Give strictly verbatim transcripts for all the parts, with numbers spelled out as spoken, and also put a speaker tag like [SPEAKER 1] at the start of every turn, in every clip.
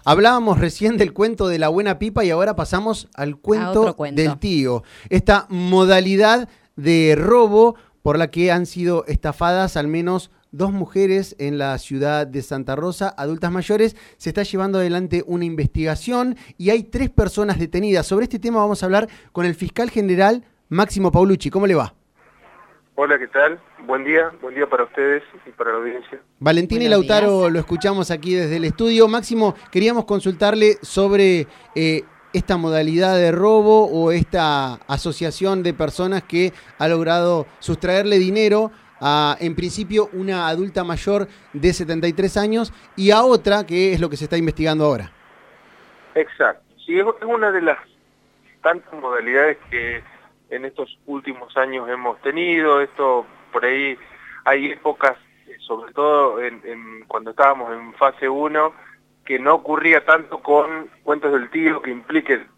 [SPEAKER 1] Hablábamos recién del cuento de la buena pipa y ahora pasamos al cuento,
[SPEAKER 2] cuento.
[SPEAKER 1] del tío. Esta modalidad de robo por la que han sido estafadas al menos dos mujeres en la ciudad de Santa Rosa, adultas mayores. Se está llevando adelante una investigación y hay tres personas detenidas. Sobre este tema vamos a hablar con el fiscal general Máximo Paulucci. ¿Cómo le va?
[SPEAKER 3] Hola, ¿qué tal? Buen día, buen día para ustedes y para la audiencia.
[SPEAKER 1] Valentina y
[SPEAKER 2] Buenos
[SPEAKER 1] Lautaro
[SPEAKER 2] días.
[SPEAKER 1] lo escuchamos aquí desde el estudio. Máximo, queríamos consultarle sobre eh, esta modalidad de robo o esta asociación de personas que ha logrado sustraerle dinero a, en principio, una adulta mayor de setenta y tres años y a otra, que es lo que se está investigando ahora.
[SPEAKER 3] Exacto. Sí, es una de las tantas modalidades que en estos últimos años hemos tenido. Esto, por ahí, hay épocas, sobre todo en, en, cuando estábamos en fase uno, que no ocurría tanto con cuentos del tío que impliquen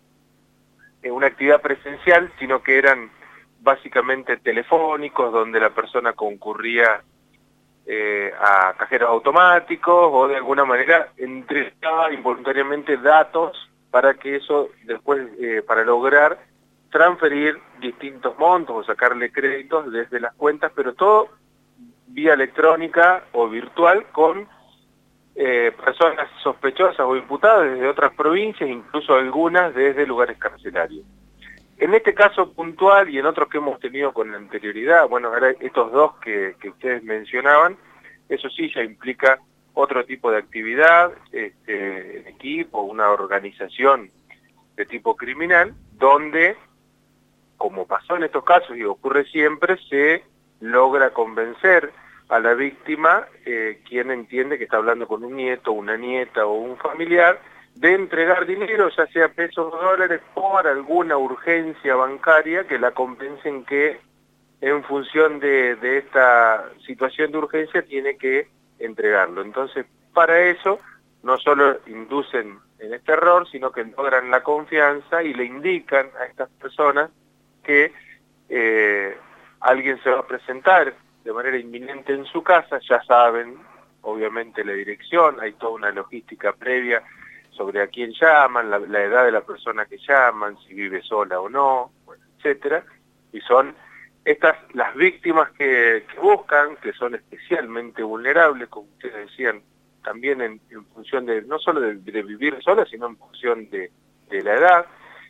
[SPEAKER 3] una actividad presencial, sino que eran básicamente telefónicos, donde la persona concurría eh, a cajeros automáticos o de alguna manera entregaba involuntariamente datos para que eso después, eh, para lograr transferir distintos montos o sacarle créditos desde las cuentas, pero todo vía electrónica o virtual con eh, personas sospechosas o imputadas desde otras provincias, incluso algunas desde lugares carcelarios. En este caso puntual y en otros que hemos tenido con anterioridad, bueno, ahora estos dos que, que ustedes mencionaban, eso sí ya implica otro tipo de actividad, este, en equipo, una organización de tipo criminal, donde, como pasó en estos casos y ocurre siempre, se logra convencer a la víctima, eh, quien entiende que está hablando con un nieto, una nieta o un familiar, de entregar dinero, ya sea pesos o dólares, por alguna urgencia bancaria que la convencen que en función de, de esta situación de urgencia tiene que entregarlo. Entonces, para eso, no solo inducen en este error, sino que logran la confianza y le indican a estas personas que eh, alguien se va a presentar de manera inminente en su casa. Ya saben, obviamente, la dirección, hay toda una logística previa sobre a quién llaman, la, la edad de la persona que llaman, si vive sola o no, bueno, etcétera. Y son estas las víctimas que, que buscan, que son especialmente vulnerables, como ustedes decían, también en, en función de, no solo de, de vivir sola, sino en función de, de la edad.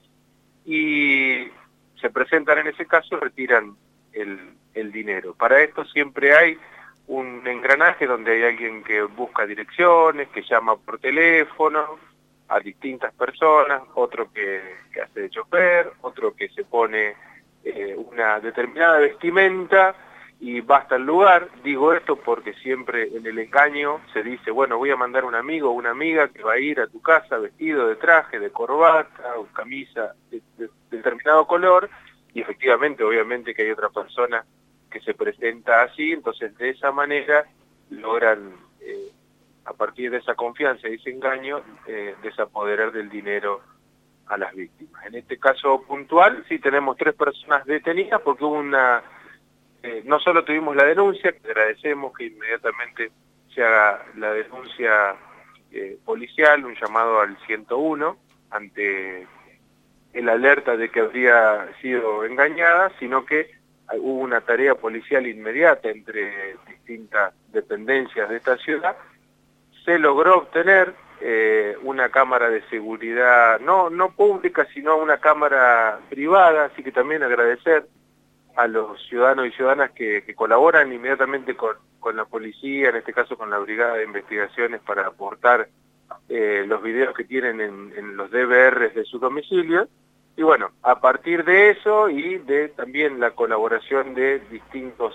[SPEAKER 3] Y se presentan en ese caso y retiran el, el dinero. Para esto siempre hay un engranaje donde hay alguien que busca direcciones, que llama por teléfono a distintas personas, otro que, que hace de chofer, otro que se pone eh, una determinada vestimenta y va hasta el lugar. Digo esto porque siempre en el engaño se dice, bueno, voy a mandar un amigo o una amiga que va a ir a tu casa vestido de traje, de corbata o camisa de, de, de determinado color, y efectivamente, obviamente que hay otra persona que se presenta así. Entonces de esa manera logran, eh, a partir de esa confianza y ese engaño, eh, desapoderar del dinero a las víctimas. En este caso puntual sí tenemos tres personas detenidas porque hubo una, eh, no solo tuvimos la denuncia, que agradecemos que inmediatamente se haga la denuncia eh, policial, un llamado al ciento uno ante el alerta de que habría sido engañada, sino que hubo una tarea policial inmediata entre distintas dependencias de esta ciudad. Se logró obtener eh, una cámara de seguridad, no, no pública, sino una cámara privada, así que también agradecer a los ciudadanos y ciudadanas que, que colaboran inmediatamente con, con la policía, en este caso con la Brigada de Investigaciones, para aportar eh, los videos que tienen en, en los D V Rs de su domicilio. Y bueno, a partir de eso y de también la colaboración de distintos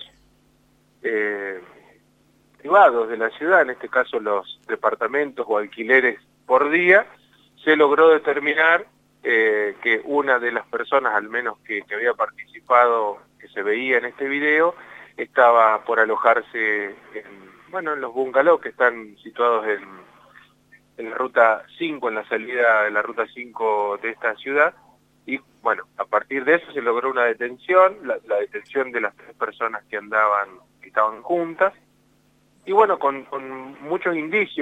[SPEAKER 3] eh, privados de la ciudad, en este caso los departamentos o alquileres por día, se logró determinar eh, que una de las personas, al menos que, que había participado, que se veía en este video, estaba por alojarse en, bueno, en los bungalows que están situados en, en la ruta cinco, en la salida de la ruta cinco de esta ciudad. Y bueno, a partir de eso se logró una detención, la, la detención de las tres personas que andaban, que estaban juntas, y bueno, con, con muchos indicios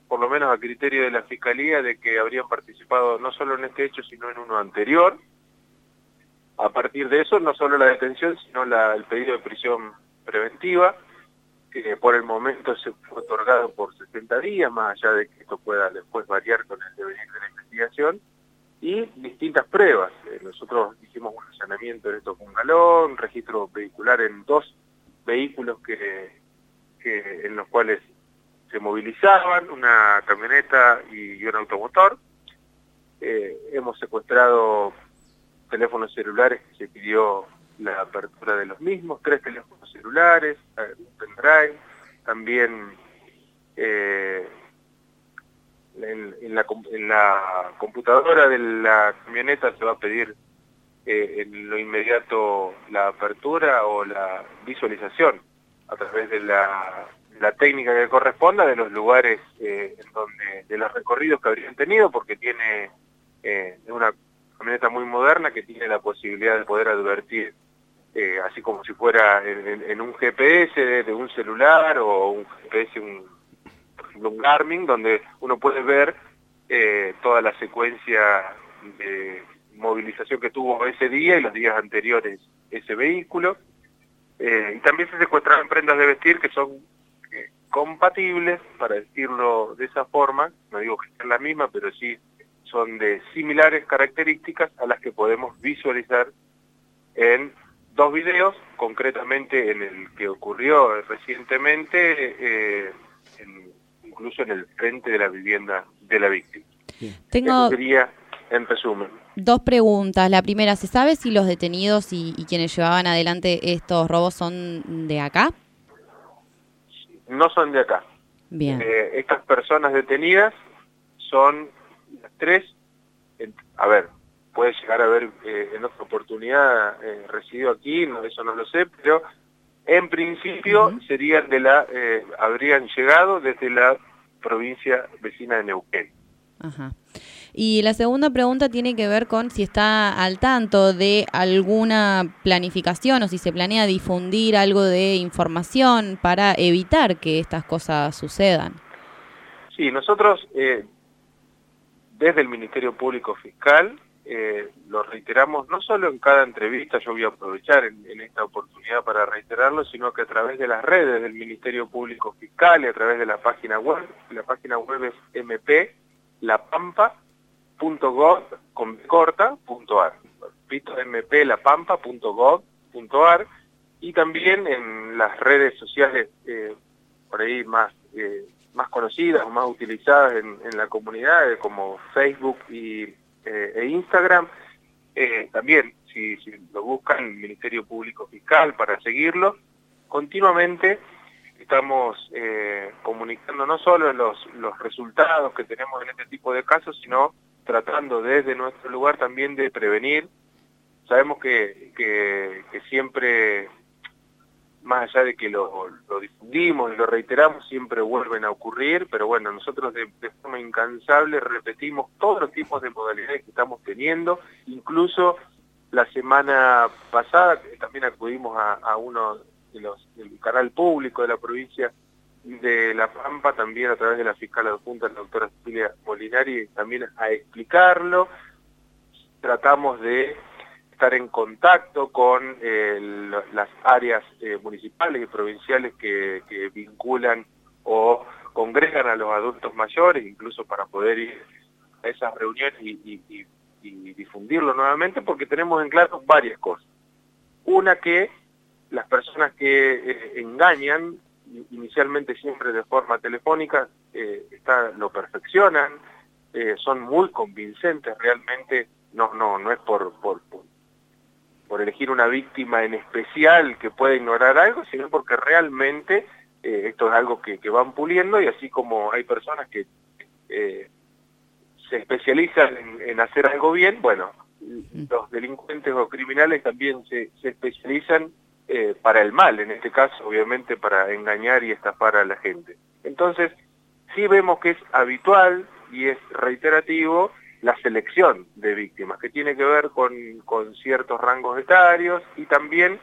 [SPEAKER 3] por lo menos a criterio de la Fiscalía, de que habrían participado no solo en este hecho, sino en uno anterior. A partir de eso, no solo la detención, sino la, el pedido de prisión preventiva, que por el momento se fue otorgado por sesenta días, más allá de que esto pueda después variar con el devenir de la investigación, y distintas pruebas. Eh, nosotros hicimos un allanamiento en esto con galón, registro vehicular en dos vehículos que, que en los cuales se movilizaban, una camioneta y un automotor. Eh, hemos secuestrado teléfonos celulares que se pidió la apertura de los mismos, tres teléfonos celulares, un pendrive, también eh, en, en, la, en la computadora de la camioneta se va a pedir eh, en lo inmediato la apertura o la visualización a través de la, la técnica que corresponda de los lugares eh, en donde, de los recorridos que habrían tenido, porque tiene eh, una camioneta muy moderna que tiene la posibilidad de poder advertir, eh, así como si fuera en, en, en un G P S de, de un celular o un G P S, un, por ejemplo un Garmin, donde uno puede ver eh, toda la secuencia de movilización que tuvo ese día y los días anteriores ese vehículo. Eh, y también se secuestraron prendas de vestir que son eh, compatibles, para decirlo de esa forma, no digo que sean la misma, pero sí son de similares características a las que podemos visualizar en dos videos, concretamente en el que ocurrió recientemente, eh, en, incluso en el frente de la vivienda de la víctima.
[SPEAKER 2] Tengo
[SPEAKER 3] Eso sería en resumen.
[SPEAKER 2] Dos preguntas. La primera, ¿se sabe si los detenidos y, y quienes llevaban adelante estos robos son de acá?
[SPEAKER 3] No son de acá.
[SPEAKER 2] Bien.
[SPEAKER 3] Eh, estas personas detenidas son las tres, en, a ver, puede llegar a haber eh, en otra oportunidad eh, residido aquí, no, eso no lo sé, pero en principio uh-huh. serían de la, eh, habrían llegado desde la provincia vecina de Neuquén.
[SPEAKER 2] Ajá. Y la segunda pregunta tiene que ver con si está al tanto de alguna planificación o si se planea difundir algo de información para evitar que estas cosas sucedan.
[SPEAKER 3] Sí, nosotros eh, desde el Ministerio Público Fiscal eh, lo reiteramos no solo en cada entrevista, yo voy a aprovechar en, en esta oportunidad para reiterarlo, sino que a través de las redes del Ministerio Público Fiscal y a través de la página web. La página web es m p la pampa punto gov con corta punto ar, repito, m p la pampa punto gov punto ar, y también en las redes sociales eh, por ahí más eh, más conocidas o más utilizadas en, en la comunidad, eh, como Facebook y, eh, e Instagram. Eh, también, si, si lo buscan, el Ministerio Público Fiscal, para seguirlo, continuamente estamos eh, comunicando no solo los, los resultados que tenemos en este tipo de casos, sino tratando desde nuestro lugar también de prevenir. Sabemos que, que, que siempre, más allá de que lo, lo difundimos y lo reiteramos, siempre vuelven a ocurrir, pero bueno, nosotros de, de forma incansable repetimos todos los tipos de modalidades que estamos teniendo. Incluso la semana pasada también acudimos a, a uno de los, del canal público de la provincia de La Pampa, también a través de la fiscal adjunta, la doctora Cecilia Molinari, también a explicarlo. Tratamos de estar en contacto con eh, las áreas eh, municipales y provinciales que, que vinculan o congregan a los adultos mayores, incluso para poder ir a esas reuniones y, y, y, y difundirlo nuevamente, porque tenemos en claro varias cosas. Una, que las personas que eh, engañan, inicialmente siempre de forma telefónica, eh, está, lo perfeccionan, eh, son muy convincentes realmente, no no no es por, por, por, por elegir una víctima en especial que pueda ignorar algo, sino porque realmente eh, esto es algo que, que van puliendo, y así como hay personas que eh, se especializan en, en hacer algo bien, bueno, los delincuentes o criminales también se, se especializan Eh, para el mal, en este caso obviamente para engañar y estafar a la gente. Entonces sí vemos que es habitual y es reiterativo la selección de víctimas, que tiene que ver con, con ciertos rangos etarios y también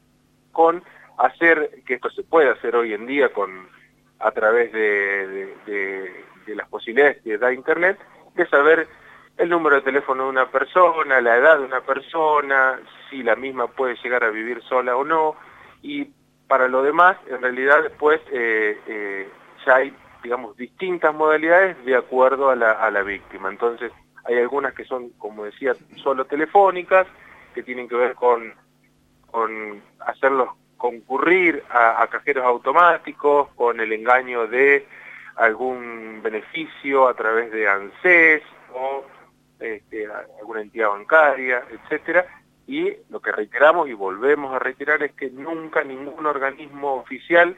[SPEAKER 3] con hacer, que esto se puede hacer hoy en día con a través de, de, de, de las posibilidades que da Internet, de saber el número de teléfono de una persona, la edad de una persona, si la misma puede llegar a vivir sola o no, y para lo demás, en realidad después eh, eh, ya hay, digamos, distintas modalidades de acuerdo a la, a la víctima. Entonces, hay algunas que son, como decía, solo telefónicas, que tienen que ver con, con hacerlos concurrir a, a cajeros automáticos, con el engaño de algún beneficio a través de ANSES o este, alguna entidad bancaria, etcétera. Y lo que reiteramos y volvemos a reiterar es que nunca ningún organismo oficial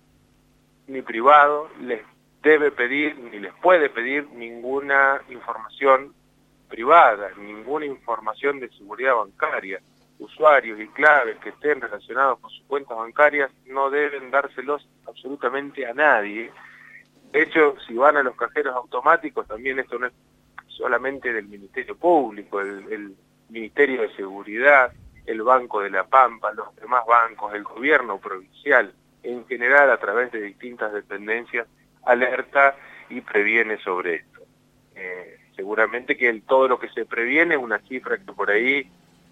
[SPEAKER 3] ni privado les debe pedir ni les puede pedir ninguna información privada, ninguna información de seguridad bancaria. Usuarios y claves que estén relacionados con sus cuentas bancarias no deben dárselos absolutamente a nadie. De hecho, si van a los cajeros automáticos, también esto no es solamente del Ministerio Público, el, el Ministerio de Seguridad, el Banco de la Pampa, los demás bancos, el gobierno provincial, en general a través de distintas dependencias, alerta y previene sobre esto. Eh, seguramente que el, todo lo que se previene es una cifra que por ahí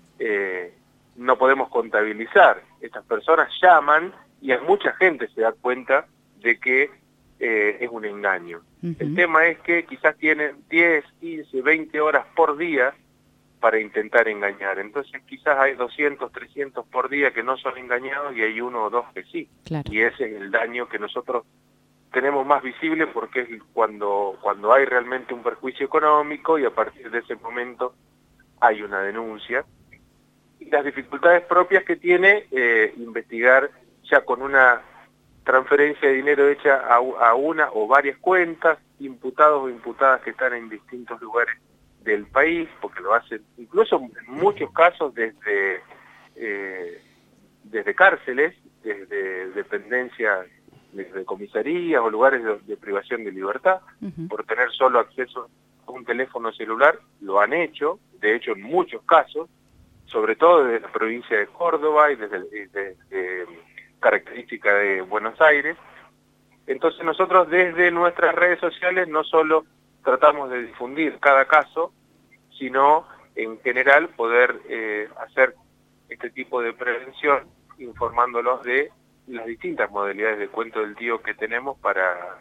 [SPEAKER 3] eh, no podemos contabilizar. Estas personas llaman y a mucha gente se da cuenta de que eh, es un engaño. Uh-huh. El tema es que quizás tienen diez, quince, veinte horas por día para intentar engañar. Entonces quizás hay doscientos, trescientos por día que no son engañados y hay uno o dos que sí. Claro. Y ese es el daño que nosotros tenemos más visible porque es cuando, cuando hay realmente un perjuicio económico y a partir de ese momento hay una denuncia. Y las dificultades propias que tiene eh, investigar ya con una transferencia de dinero hecha a, a una o varias cuentas, imputados o imputadas que están en distintos lugares del país, porque lo hacen incluso en muchos casos desde, eh, desde cárceles, desde dependencias, desde comisarías o lugares de, de privación de libertad, uh-huh. por tener solo acceso a un teléfono celular, lo han hecho, de hecho en muchos casos, sobre todo desde la provincia de Córdoba y desde, desde, desde característica de Buenos Aires. Entonces nosotros desde nuestras redes sociales no solo tratamos de difundir cada caso, sino en general poder eh, hacer este tipo de prevención, informándolos de las distintas modalidades de cuento del tío que tenemos para,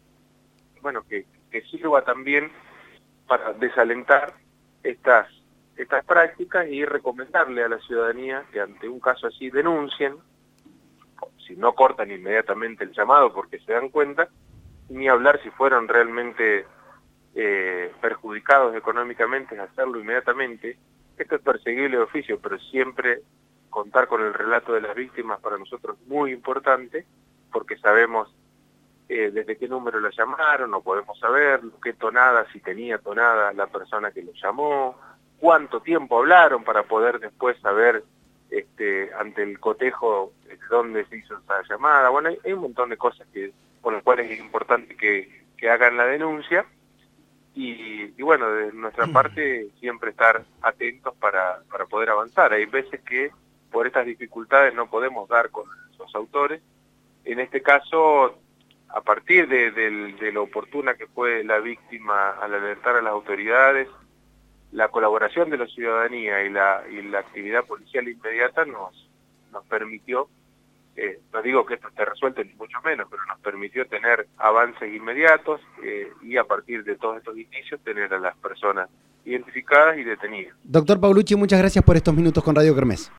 [SPEAKER 3] bueno, que, que sirva también para desalentar estas, estas prácticas y recomendarle a la ciudadanía que ante un caso así denuncien, si no cortan inmediatamente el llamado porque se dan cuenta, ni hablar si fueron realmente eh, perjudicados económicamente, hacerlo inmediatamente. Esto es perseguible de oficio, pero siempre contar con el relato de las víctimas para nosotros es muy importante, porque sabemos eh, desde qué número lo llamaron, no podemos saber qué tonada, si tenía tonada la persona que lo llamó, cuánto tiempo hablaron para poder después saber este, ante el cotejo dónde se hizo esa llamada. Bueno, hay, hay un montón de cosas que por las cuales es importante que, que hagan la denuncia y, y bueno, de nuestra parte siempre estar atentos para, para poder avanzar. Hay veces que por estas dificultades no podemos dar con los autores. En este caso, a partir de, de, de lo oportuna que fue la víctima al alertar a las autoridades, la colaboración de la ciudadanía y la, y la actividad policial inmediata nos, nos permitió, eh, no digo que esto esté resuelto ni mucho menos, pero nos permitió tener avances inmediatos eh, y a partir de todos estos indicios tener a las personas identificadas y detenidas.
[SPEAKER 1] Doctor Paulucci, muchas gracias por estos minutos con Radio Kermés.